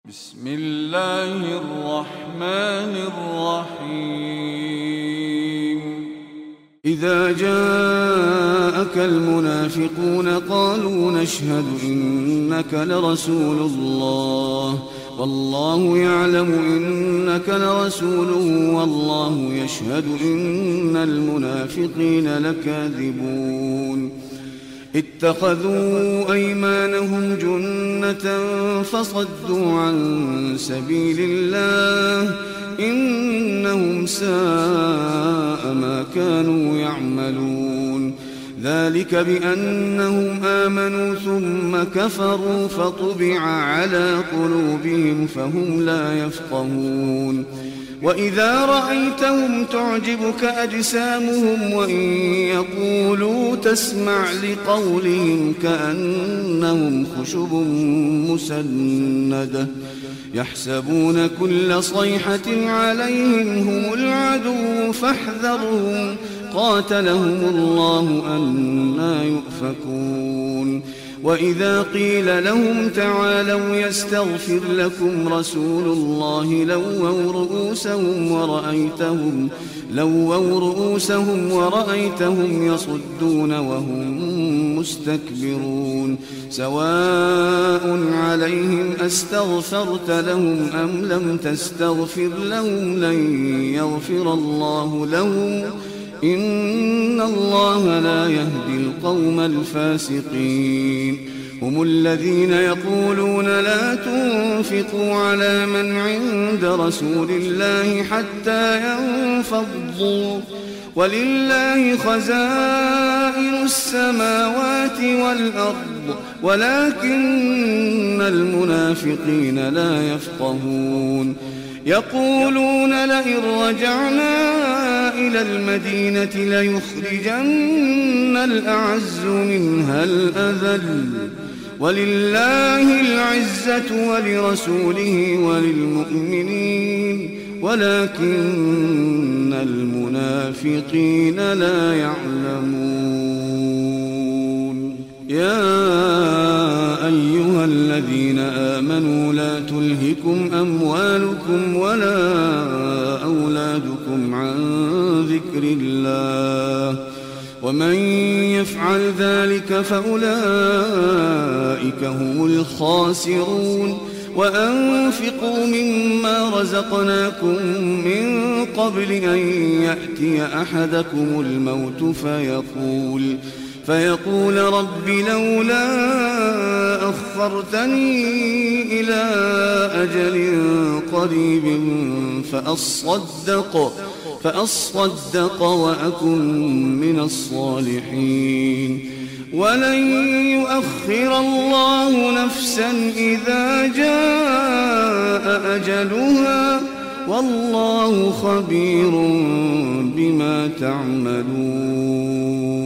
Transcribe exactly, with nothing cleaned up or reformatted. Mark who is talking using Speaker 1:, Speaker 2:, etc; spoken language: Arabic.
Speaker 1: بسم الله الرحمن الرحيم. إذا جاءك المنافقون قالوا نشهد إنك لرسول الله والله يعلم إنك لرسوله والله يشهد إن المنافقين لكاذبون. اتخذوا أيمانهم جنة فصدوا عن سبيل الله إنهم ساء ما كانوا يعملون. ذلك بأنهم آمنوا ثم كفروا فطبع على قلوبهم فهم لا يفقهون. وإذا رأيتهم تعجبك أجسامهم وإن يقولوا تسمع لقولهم كأنهم خشب مسندة يحسبون كل صيحة عليهم هم العدو فاحذرهم قاتلهم الله أنى يؤفكون. وإذا قيل لهم تعالوا يستغفر لكم رسول الله لووا رؤوسهم ورأيتهم, لووا رؤوسهم ورأيتهم يصدون وهم مستكبرون. سواء عليهم أستغفرت لهم أم لم تستغفر لهم لن يغفر الله لهم إن الله لا يهدي القوم الفاسقين. هم الذين يقولون لا تنفقوا على من عند رسول الله حتى ينفضوا ولله خزائن السماوات والأرض ولكن المنافقين لا يفقهون. يقولون لئن رجعنا إلى المدينة ليخرجن الأعز منها الأذل ولله العزة ولرسوله وللمؤمنين ولكن المنافقين لا يعلمون. يا أيها الذين آمنوا لا تلهكم أموالكم ولا أولادكم عن ذكر الله ومن يفعل ذلك فأولئك هم الخاسرون. وأنفقوا مما رزقناكم من قبل أن يأتي أحدكم الموت فيقول فيقول رب لولا أخرتني إلى أجل قريب فأصدق, فأصدق وأكن من الصالحين. ولن يؤخر الله نفسا إذا جاء أجلها والله خبير بما تعملون.